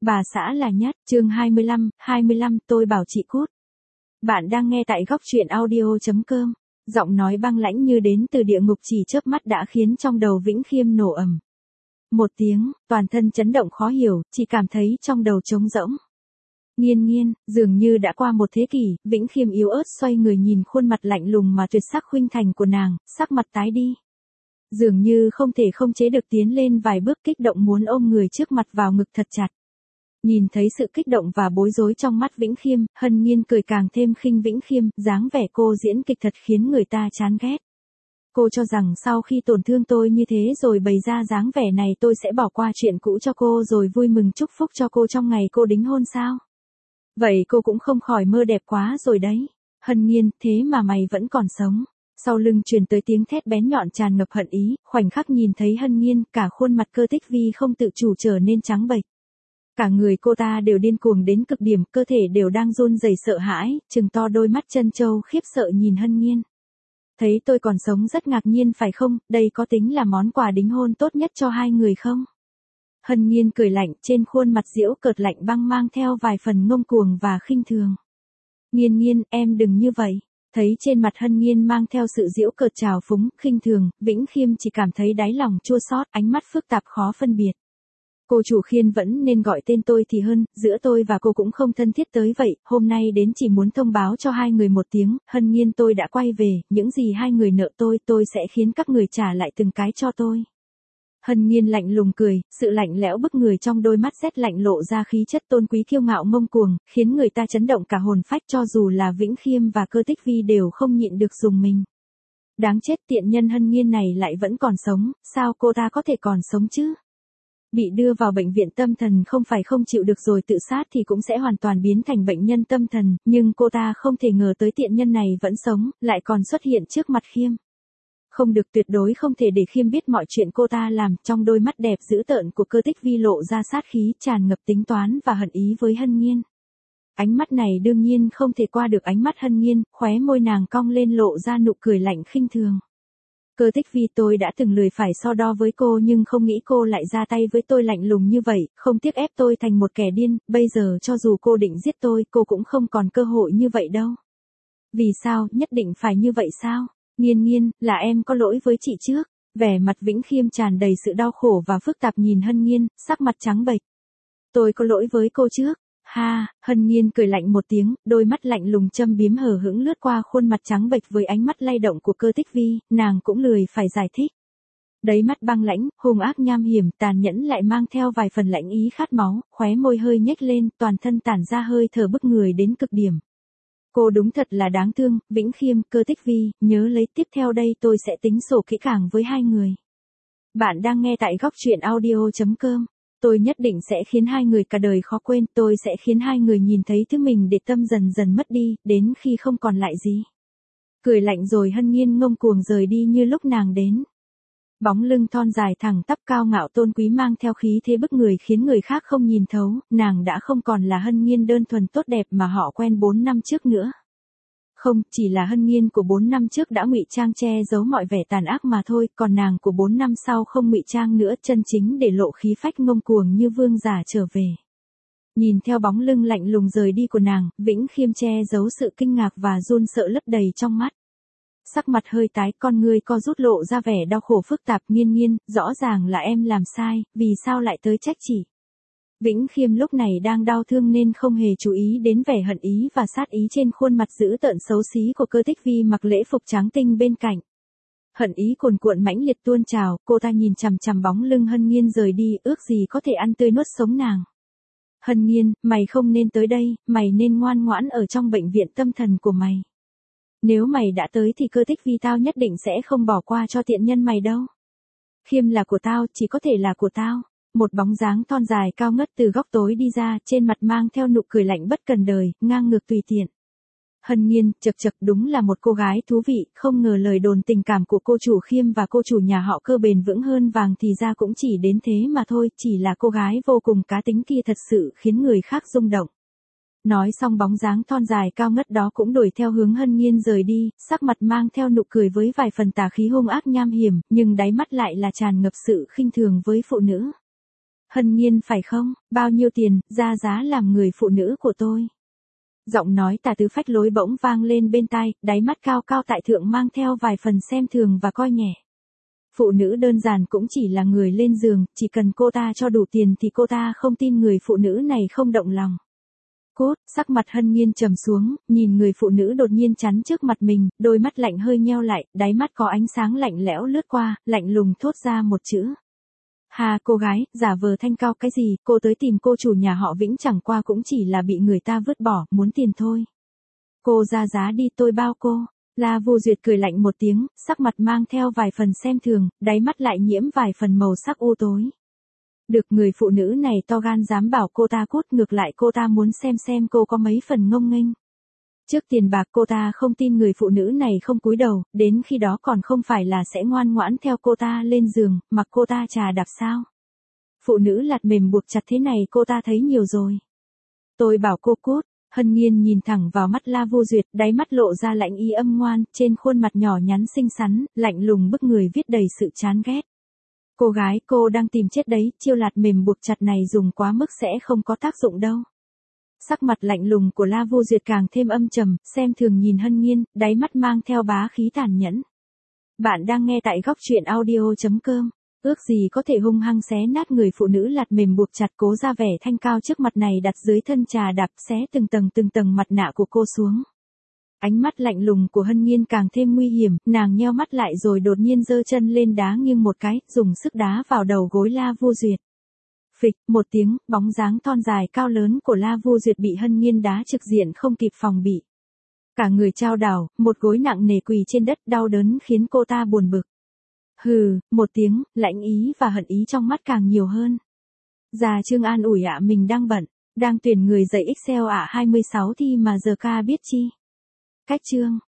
Bà xã là nhất, chương 25, tôi bảo chị cút. Bạn đang nghe tại góc truyện audio.com. Giọng nói băng lãnh như đến từ địa ngục chỉ chớp mắt đã khiến trong đầu Vĩnh Khiêm nổ ầm. Một tiếng, toàn thân chấn động khó hiểu, chỉ cảm thấy trong đầu trống rỗng. Nghiên, dường như đã qua một thế kỷ, Vĩnh Khiêm yếu ớt xoay người nhìn khuôn mặt lạnh lùng mà tuyệt sắc khuynh thành của nàng, sắc mặt tái đi. Dường như không thể không chế được tiến lên vài bước kích động muốn ôm người trước mặt vào ngực thật chặt. Nhìn thấy sự kích động và bối rối trong mắt Vĩnh Khiêm, Hân Nhiên cười càng thêm khinh Vĩnh Khiêm, dáng vẻ cô diễn kịch thật khiến người ta chán ghét. Cô cho rằng sau khi tổn thương tôi như thế rồi bày ra dáng vẻ này tôi sẽ bỏ qua chuyện cũ cho cô rồi vui mừng chúc phúc cho cô trong ngày cô đính hôn sao? Vậy cô cũng không khỏi mơ đẹp quá rồi đấy. Hân Nhiên, thế mà mày vẫn còn sống. Sau lưng truyền tới tiếng thét bén nhọn tràn ngập hận ý, khoảnh khắc nhìn thấy Hân Nhiên, cả khuôn mặt Cơ Tích Vi không tự chủ trở nên trắng bệch. Cả người cô ta đều điên cuồng đến cực điểm, cơ thể đều đang run rẩy sợ hãi, trừng to đôi mắt chân châu khiếp sợ nhìn Hân Nhiên. Thấy tôi còn sống rất ngạc nhiên phải không, đây có tính là món quà đính hôn tốt nhất cho hai người không? Hân Nhiên cười lạnh, trên khuôn mặt giễu cợt lạnh băng mang theo vài phần ngông cuồng và khinh thường. Nhiên, em đừng như vậy. Thấy trên mặt Hân Nhiên mang theo sự giễu cợt trào phúng, khinh thường, Vĩnh Khiêm chỉ cảm thấy đáy lòng chua xót, ánh mắt phức tạp khó phân biệt. Cô chủ Khiên vẫn nên gọi tên tôi thì hơn, giữa tôi và cô cũng không thân thiết tới vậy, hôm nay đến chỉ muốn thông báo cho hai người một tiếng, Hân Nhiên tôi đã quay về, những gì hai người nợ tôi sẽ khiến các người trả lại từng cái cho tôi. Hân Nhiên lạnh lùng cười, sự lạnh lẽo bức người trong đôi mắt rét lạnh lộ ra khí chất tôn quý kiêu ngạo ngông cuồng, khiến người ta chấn động cả hồn phách cho dù là Vĩnh Khiêm và Cơ Tích Vi đều không nhịn được dùng mình. Đáng chết tiện nhân Hân Nhiên này lại vẫn còn sống, sao cô ta có thể còn sống chứ? Bị đưa vào bệnh viện tâm thần không phải không chịu được rồi tự sát thì cũng sẽ hoàn toàn biến thành bệnh nhân tâm thần, nhưng cô ta không thể ngờ tới tiện nhân này vẫn sống, lại còn xuất hiện trước mặt Khiêm. Không được, tuyệt đối không thể để Khiêm biết mọi chuyện cô ta làm, trong đôi mắt đẹp dữ tợn của Cơ Tích Vi lộ ra sát khí tràn ngập tính toán và hận ý với Hân Nhiên. Ánh mắt này đương nhiên không thể qua được ánh mắt Hân Nhiên, khóe môi nàng cong lên lộ ra nụ cười lạnh khinh thường. Cơ Tích Vi, tôi đã từng lười phải so đo với cô nhưng không nghĩ cô lại ra tay với tôi lạnh lùng như vậy, không tiếc ép tôi thành một kẻ điên, bây giờ cho dù cô định giết tôi, cô cũng không còn cơ hội như vậy đâu. Vì sao, nhất định phải như vậy sao? Nhiên, là em có lỗi với chị trước. Vẻ mặt Vĩnh Khiêm tràn đầy sự đau khổ và phức tạp nhìn Hân Nhiên, sắc mặt trắng bệch. Tôi có lỗi với cô trước. Ha, Hân Nhiên cười lạnh một tiếng, đôi mắt lạnh lùng châm biếm hờ hững lướt qua khuôn mặt trắng bệch với ánh mắt lay động của Cơ Tích Vi, nàng cũng lười phải giải thích. Đáy mắt băng lãnh, hung ác nham hiểm, tàn nhẫn lại mang theo vài phần lạnh ý khát máu, khóe môi hơi nhếch lên, toàn thân tản ra hơi thở bức người đến cực điểm. Cô đúng thật là đáng thương, Vĩnh Khiêm, Cơ Tích Vi, nhớ lấy tiếp theo đây tôi sẽ tính sổ kỹ càng với hai người. Bạn đang nghe tại góc truyện audio.com. Tôi nhất định sẽ khiến hai người cả đời khó quên, tôi sẽ khiến hai người nhìn thấy thứ mình để tâm dần dần mất đi, đến khi không còn lại gì. Cười lạnh rồi Hân Nhiên ngông cuồng rời đi như lúc nàng đến. Bóng lưng thon dài thẳng tắp cao ngạo tôn quý mang theo khí thế bức người khiến người khác không nhìn thấu, nàng đã không còn là Hân Nhiên đơn thuần tốt đẹp mà họ quen 4 năm trước nữa. Không, chỉ là Hân Nhiên của 4 năm trước đã ngụy trang che giấu mọi vẻ tàn ác mà thôi, còn nàng của 4 năm sau không ngụy trang nữa, chân chính để lộ khí phách ngông cuồng như vương giả trở về. Nhìn theo bóng lưng lạnh lùng rời đi của nàng, Vĩnh Khiêm che giấu sự kinh ngạc và run sợ lấp đầy trong mắt. Sắc mặt hơi tái, con ngươi co rút lộ ra vẻ đau khổ phức tạp. Nhiên, rõ ràng là em làm sai, vì sao lại tới trách chỉ? Vĩnh Khiêm lúc này đang đau thương nên không hề chú ý đến vẻ hận ý và sát ý trên khuôn mặt dữ tợn xấu xí của Cơ Tích Vi mặc lễ phục trắng tinh bên cạnh. Hận ý cuồn cuộn mãnh liệt tuôn trào, cô ta nhìn chằm chằm bóng lưng Hân Nhiên rời đi, ước gì có thể ăn tươi nuốt sống nàng. Hân Nhiên, mày không nên tới đây, mày nên ngoan ngoãn ở trong bệnh viện tâm thần của mày. Nếu mày đã tới thì Cơ Tích Vi tao nhất định sẽ không bỏ qua cho tiện nhân mày đâu. Khiêm là của tao, chỉ có thể là của tao. Một bóng dáng thon dài cao ngất từ góc tối đi ra, trên mặt mang theo nụ cười lạnh bất cần đời, ngang ngược tùy tiện. Hân Nhiên, chật đúng là một cô gái thú vị, không ngờ lời đồn tình cảm của cô chủ Khiêm và cô chủ nhà họ Cơ bền vững hơn vàng thì ra cũng chỉ đến thế mà thôi, chỉ là cô gái vô cùng cá tính kia thật sự khiến người khác rung động. Nói xong bóng dáng thon dài cao ngất đó cũng đuổi theo hướng Hân Nhiên rời đi, sắc mặt mang theo nụ cười với vài phần tà khí hung ác nham hiểm, nhưng đáy mắt lại là tràn ngập sự khinh thường với phụ nữ. Hân Nhiên phải không, bao nhiêu tiền, ra giá làm người phụ nữ của tôi. Giọng nói Tả Tứ Phách lối bỗng vang lên bên tai, đáy mắt cao cao tại thượng mang theo vài phần xem thường và coi nhẹ. Phụ nữ đơn giản cũng chỉ là người lên giường, chỉ cần cô ta cho đủ tiền thì cô ta không tin người phụ nữ này không động lòng. Cốt, sắc mặt Hân Nhiên trầm xuống, nhìn người phụ nữ đột nhiên chắn trước mặt mình, đôi mắt lạnh hơi nheo lại, đáy mắt có ánh sáng lạnh lẽo lướt qua, lạnh lùng thốt ra một chữ. Hà cô gái, giả vờ thanh cao cái gì, cô tới tìm cô chủ nhà họ Vĩnh chẳng qua cũng chỉ là bị người ta vứt bỏ, muốn tiền thôi. Cô ra giá đi tôi bao cô. La Vu Duyệt cười lạnh một tiếng, sắc mặt mang theo vài phần xem thường, đáy mắt lại nhiễm vài phần màu sắc u tối. Được, người phụ nữ này to gan dám bảo cô ta cút, ngược lại cô ta muốn xem cô có mấy phần ngông nghênh. Trước tiền bạc cô ta không tin người phụ nữ này không cúi đầu, đến khi đó còn không phải là sẽ ngoan ngoãn theo cô ta lên giường, mặc cô ta chà đạp sao. Phụ nữ lạt mềm buộc chặt thế này cô ta thấy nhiều rồi. Tôi bảo cô cút. Hân Nhiên nhìn thẳng vào mắt La Vu Duyệt, đáy mắt lộ ra lạnh ý âm ngoan, trên khuôn mặt nhỏ nhắn xinh xắn, lạnh lùng bức người viết đầy sự chán ghét. Cô gái, cô đang tìm chết đấy, chiêu lạt mềm buộc chặt này dùng quá mức sẽ không có tác dụng đâu. Sắc mặt lạnh lùng của La Vu Duyệt càng thêm âm trầm, xem thường nhìn Hân Nhiên, đáy mắt mang theo bá khí tàn nhẫn. Bạn đang nghe tại góc truyện audio.com. Ước gì có thể hung hăng xé nát người phụ nữ lạt mềm buộc chặt cố ra vẻ thanh cao trước mặt này, đặt dưới thân trà đạp xé từng tầng mặt nạ của cô xuống. Ánh mắt lạnh lùng của Hân Nhiên càng thêm nguy hiểm, nàng nheo mắt lại rồi đột nhiên giơ chân lên đá nghiêng một cái, dùng sức đá vào đầu gối La Vu Duyệt. Phịch, một tiếng, bóng dáng thon dài cao lớn của La Vu Duyệt bị Hân Nhiên đá trực diện không kịp phòng bị. Cả người chao đảo, một gối nặng nề quỳ trên đất, đau đớn khiến cô ta buồn bực. Hừ, một tiếng, lãnh ý và hận ý trong mắt càng nhiều hơn. Già Trương an ủi ạ, mình đang bận, đang tuyển người dạy Excel ạ, 26 thi mà giờ ca biết chi. Cách Trương,